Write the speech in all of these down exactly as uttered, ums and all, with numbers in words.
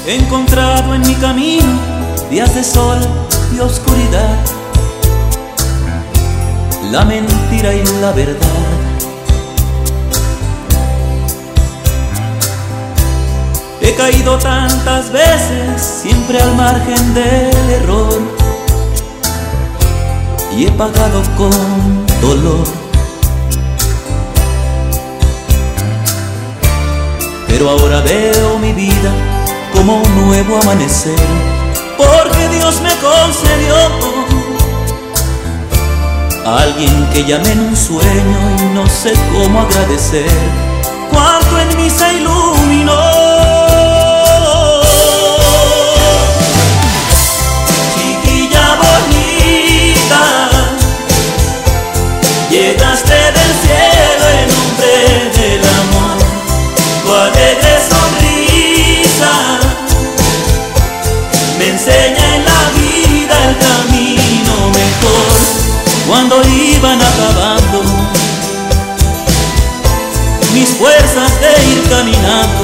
He encontrado en mi camino días de sol y oscuridad, la mentira y la verdad. He caído tantas veces, siempre al margen del error, y he pagado con dolor. Pero ahora veo mi vida como un nuevo amanecer, porque Dios me concedió a alguien que llamé en un sueño y no sé cómo agradecer cuánto en mí se iluminó. Chiquilla bonita, llegaste del cielo en nombre del amor, tu alegre sonrisa me enseña en la vida el camino mejor. Cuando iban acabando mis fuerzas de ir caminando,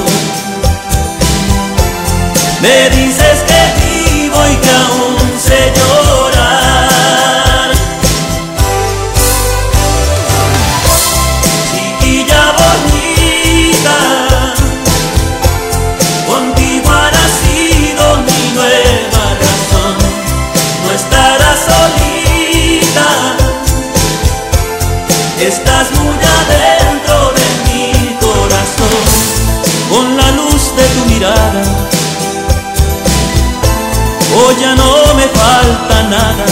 me dices que vivo y que aún sé llorar. Chiquilla bonita, contigo ha nacido mi nueva razón. No estarás solita, estás muy adentro de mi corazón. Con la luz de tu mirada, hoy ya no me falta nada.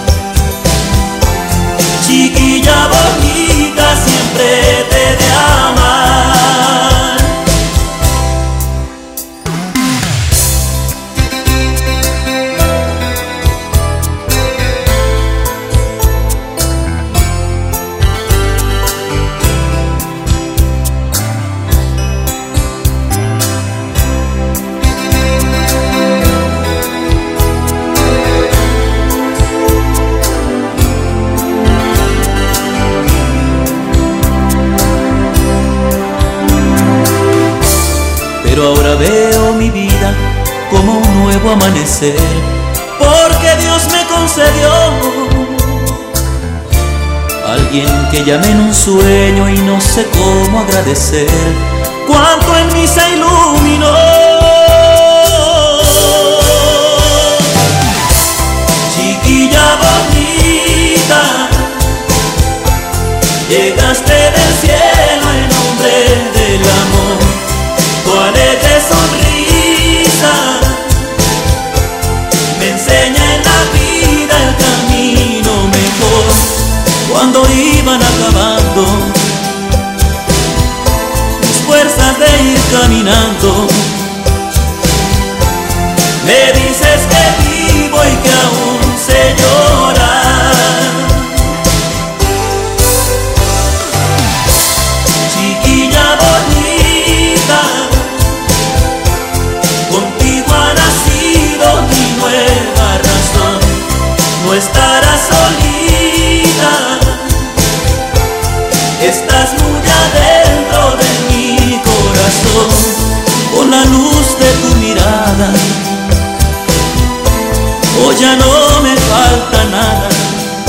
Chiquilla bonita, siempre te he de amar. Pero ahora veo mi vida como un nuevo amanecer, porque Dios me concedió a alguien que llamé en un sueño y no sé cómo agradecer cuánto en mí se iluminó. Chiquilla bonita, llegaste del cielo en nombre del amor, tu alegre sonrisa me enseña en la vida el camino mejor. Cuando iban acabando mis fuerzas de ir caminando, me dices que vivo y que aún sé llorar. Chiquilla bonita, contigo ha nacido mi nueva razón. No estarás solita, estás muy adentro de mi corazón. Con la luz de tu mirada, hoy ya no me falta nada.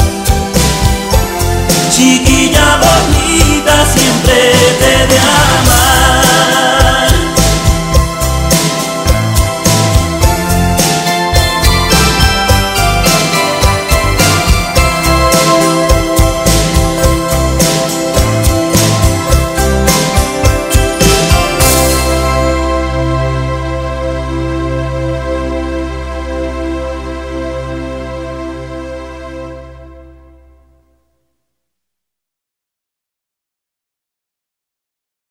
Chiquilla bonita, siempre te he de amar.